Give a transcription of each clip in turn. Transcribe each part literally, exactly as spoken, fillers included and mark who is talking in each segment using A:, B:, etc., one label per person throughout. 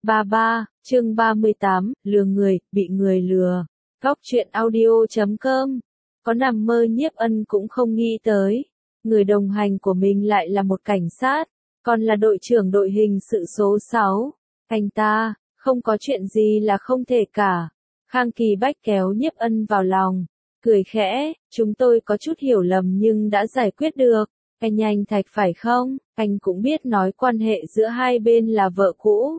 A: ba ba, chương ba mươi tám, lừa người, bị người lừa. Góc truyện audio chấm com. Có nằm mơ Nhiếp Ân cũng không nghĩ tới. Người đồng hành của mình lại là một cảnh sát, còn là đội trưởng đội hình sự số sáu. Anh ta, không có chuyện gì là không thể cả. Khang Kỳ Bách kéo Nhiếp Ân vào lòng, cười khẽ, chúng tôi có chút hiểu lầm nhưng đã giải quyết được. Anh Anh Thạch phải không? Anh cũng biết nói quan hệ giữa hai bên là vợ cũ.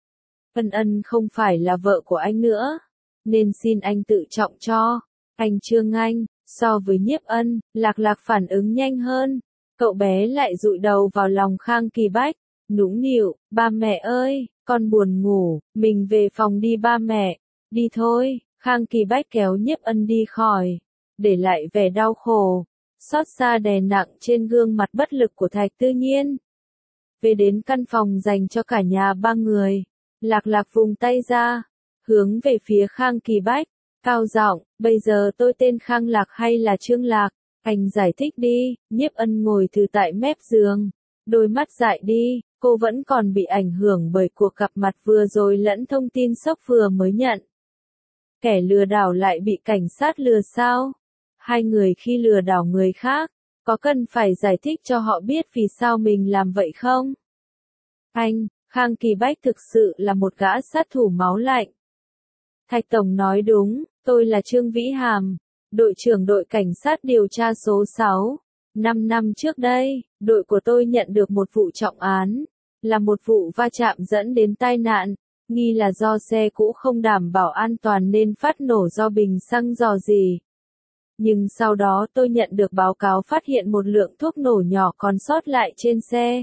A: Ân Ân không phải là vợ của anh nữa, nên xin anh tự trọng cho. Anh Trương Anh, so với Nhiếp Ân, Lạc Lạc phản ứng nhanh hơn. Cậu bé lại dụi đầu vào lòng Khang Kỳ Bách, nũng nịu, ba mẹ ơi, con buồn ngủ, mình về phòng đi ba mẹ. Đi thôi, Khang Kỳ Bách kéo Nhiếp Ân đi khỏi, để lại vẻ đau khổ, xót xa đè nặng trên gương mặt bất lực của Thạch Tư Nhiên. Về đến căn phòng dành cho cả nhà ba người, Lạc Lạc vùng tay ra, hướng về phía Khang Kỳ Bách, cao giọng, bây giờ tôi tên Khang Lạc hay là Trương Lạc, anh giải thích đi. Nhiếp Ân ngồi từ tại mép giường, đôi mắt dại đi, cô vẫn còn bị ảnh hưởng bởi cuộc gặp mặt vừa rồi lẫn thông tin sốc vừa mới nhận. Kẻ lừa đảo lại bị cảnh sát lừa sao? Hai người khi lừa đảo người khác, có cần phải giải thích cho họ biết vì sao mình làm vậy không? Anh, Khang Kỳ Bách thực sự là một gã sát thủ máu lạnh. Thạch Tổng nói đúng, tôi là Trương Vĩ Hàm, đội trưởng đội cảnh sát điều tra số sáu. Năm năm trước đây, đội của tôi nhận được một vụ trọng án, là một vụ va chạm dẫn đến tai nạn, nghi là do xe cũ không đảm bảo an toàn nên phát nổ do bình xăng rò rỉ. Nhưng sau đó tôi nhận được báo cáo phát hiện một lượng thuốc nổ nhỏ còn sót lại trên xe.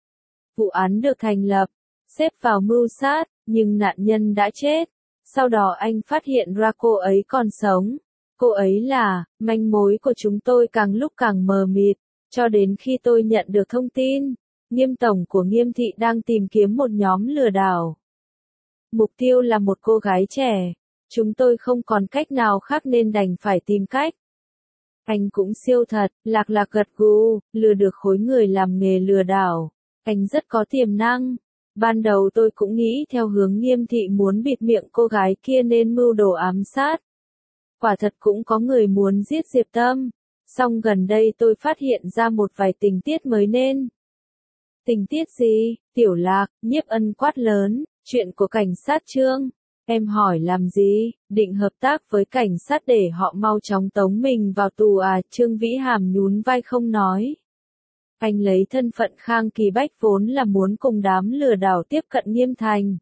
A: Vụ án được thành lập, xếp vào mưu sát, nhưng nạn nhân đã chết. Sau đó anh phát hiện ra cô ấy còn sống. Cô ấy là, manh mối của chúng tôi càng lúc càng mờ mịt, cho đến khi tôi nhận được thông tin, Nghiêm tổng của Nghiêm thị đang tìm kiếm một nhóm lừa đảo. Mục tiêu là một cô gái trẻ. Chúng tôi không còn cách nào khác nên đành phải tìm cách. Anh cũng siêu thật, Lạc Lạc gật gù, lừa được khối người làm nghề lừa đảo. Anh rất có tiềm năng. Ban đầu tôi cũng nghĩ theo hướng Nghiêm thị muốn bịt miệng cô gái kia nên mưu đồ ám sát. Quả thật cũng có người muốn giết Diệp Tâm. Song gần đây tôi phát hiện ra một vài tình tiết mới nên. Tình tiết gì? Tiểu Lạc, Nhiếp Ân quát lớn, chuyện của cảnh sát Trương. Em hỏi làm gì? Định hợp tác với cảnh sát để họ mau chóng tống mình vào tù à? Trương Vĩ Hàm nhún vai không nói. Anh lấy thân phận Khang Kỳ Bách vốn là muốn cùng đám lừa đảo tiếp cận Nghiêm Thành,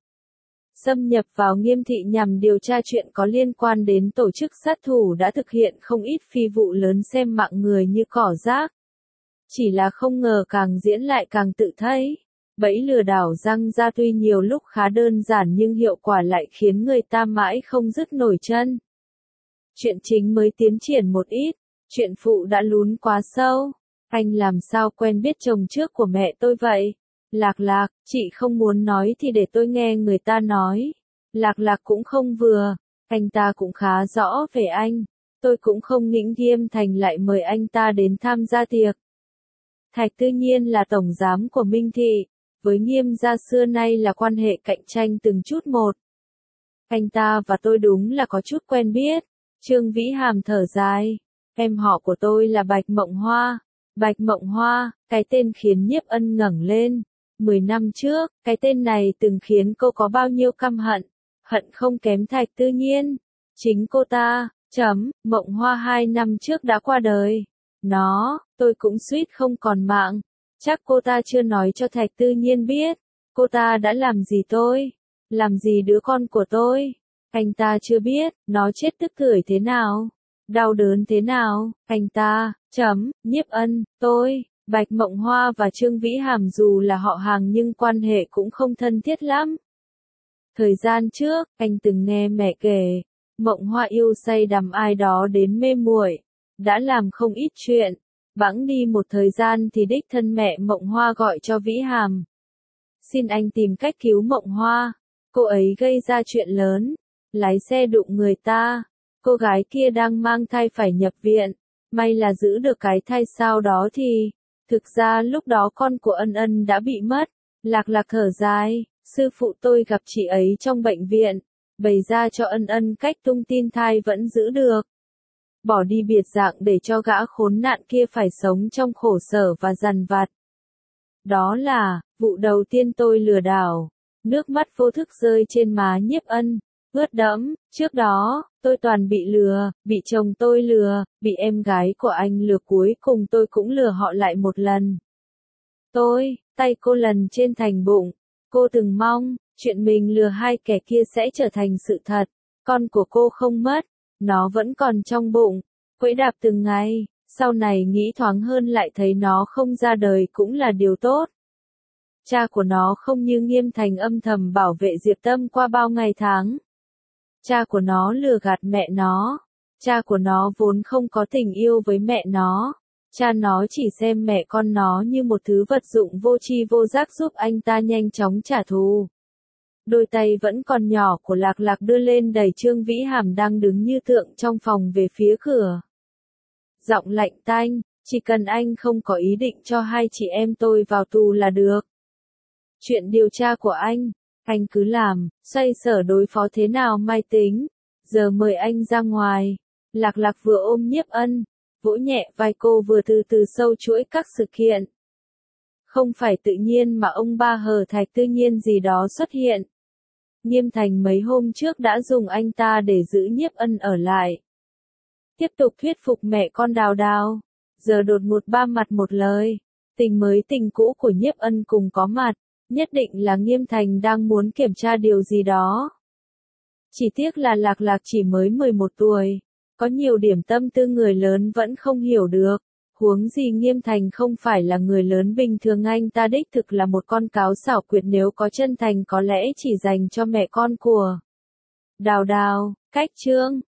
A: xâm nhập vào Nghiêm thị nhằm điều tra chuyện có liên quan đến tổ chức sát thủ đã thực hiện không ít phi vụ lớn xem mạng người như cỏ rác. Chỉ là không ngờ càng diễn lại càng tự thấy. Bẫy lừa đảo răng ra tuy nhiều lúc khá đơn giản nhưng hiệu quả lại khiến người ta mãi không dứt nổi chân. Chuyện chính mới tiến triển một ít, chuyện phụ đã lún quá sâu. Anh làm sao quen biết chồng trước của mẹ tôi vậy? Lạc Lạc, chị không muốn nói thì để tôi nghe người ta nói. Lạc Lạc cũng không vừa, anh ta cũng khá rõ về anh. Tôi cũng không nghĩ Nghiêm Thành lại mời anh ta đến tham gia tiệc. Thạch Tư Nhiên là tổng giám của Minh Thị, với Nghiêm gia xưa nay là quan hệ cạnh tranh từng chút một. Anh ta và tôi đúng là có chút quen biết. Trương Vĩ Hàm thở dài, em họ của tôi là Bạch Mộng Hoa. Bạch Mộng Hoa, cái tên khiến Nhiếp Ân ngẩng lên. Mười năm trước, cái tên này từng khiến cô có bao nhiêu căm hận, hận không kém Thạch Tư Nhiên. Chính cô ta, chấm, Mộng Hoa hai năm trước đã qua đời. Nó, tôi cũng suýt không còn mạng. Chắc cô ta chưa nói cho Thạch Tư Nhiên biết. Cô ta đã làm gì tôi? Làm gì đứa con của tôi? Anh ta chưa biết, nó chết tức tưởi thế nào? Đau đớn thế nào? Anh ta, chấm, Nhiếp Ân, tôi, Bạch Mộng Hoa và Trương Vĩ Hàm dù là họ hàng nhưng quan hệ cũng không thân thiết lắm. Thời gian trước, anh từng nghe mẹ kể, Mộng Hoa yêu say đắm ai đó đến mê muội, đã làm không ít chuyện. Bẵng đi một thời gian thì đích thân mẹ Mộng Hoa gọi cho Vĩ Hàm. Xin anh tìm cách cứu Mộng Hoa. Cô ấy gây ra chuyện lớn, lái xe đụng người ta. Cô gái kia đang mang thai phải nhập viện. May là giữ được cái thai sau đó thì, thực ra lúc đó con của Ân Ân đã bị mất. Lạc Lạc thở dài, Sư phụ tôi gặp chị ấy trong bệnh viện, bày ra cho Ân Ân cách tung tin thai vẫn giữ được. Bỏ đi biệt dạng để cho gã khốn nạn kia phải sống trong khổ sở và dằn vặt. Đó là, vụ đầu tiên tôi lừa đảo. Nước mắt vô thức rơi trên má Nhiếp Ân, ướt đẫm. Trước đó, tôi toàn bị lừa, bị chồng tôi lừa, bị em gái của anh lừa, cuối cùng tôi cũng lừa họ lại một lần. Tôi, tay cô lần trên thành bụng. Cô từng mong, chuyện mình lừa hai kẻ kia sẽ trở thành sự thật. Con của cô không mất, nó vẫn còn trong bụng, quẫy đạp từng ngày. Sau này nghĩ thoáng hơn lại thấy nó không ra đời cũng là điều tốt. Cha của nó không như Nghiêm Thành âm thầm bảo vệ Diệp Tâm qua bao ngày tháng. Cha của nó lừa gạt mẹ nó. Cha của nó vốn không có tình yêu với mẹ nó. Cha nó chỉ xem mẹ con nó như một thứ vật dụng vô tri vô giác giúp anh ta nhanh chóng trả thù. Đôi tay vẫn còn nhỏ của Lạc Lạc đưa lên đẩy Trương Vĩ Hàm đang đứng như tượng trong phòng về phía cửa. Giọng lạnh tanh, chỉ cần anh không có ý định cho hai chị em tôi vào tù là được. Chuyện điều tra của anh, anh cứ làm, xoay sở đối phó thế nào mai tính. Giờ mời anh ra ngoài. Lạc Lạc vừa ôm Nhiếp Ân, vỗ nhẹ vai cô vừa từ từ sâu chuỗi các sự kiện. Không phải tự nhiên mà ông ba hờ thạch tự nhiên gì đó xuất hiện. Nghiêm Thành mấy hôm trước đã dùng anh ta để giữ Nhiếp Ân ở lại. Tiếp tục thuyết phục mẹ con Đào Đào. Giờ đột ngột ba mặt một lời. Tình mới tình cũ của Nhiếp Ân cùng có mặt. Nhất định là Nghiêm Thành đang muốn kiểm tra điều gì đó. Chỉ tiếc là Lạc Lạc chỉ mới mười một tuổi. Có nhiều điểm tâm tư người lớn vẫn không hiểu được. Huống gì Nghiêm Thành không phải là người lớn bình thường, anh ta đích thực là một con cáo xảo quyệt, nếu có chân thành có lẽ chỉ dành cho mẹ con của Đào Đào. Cách chương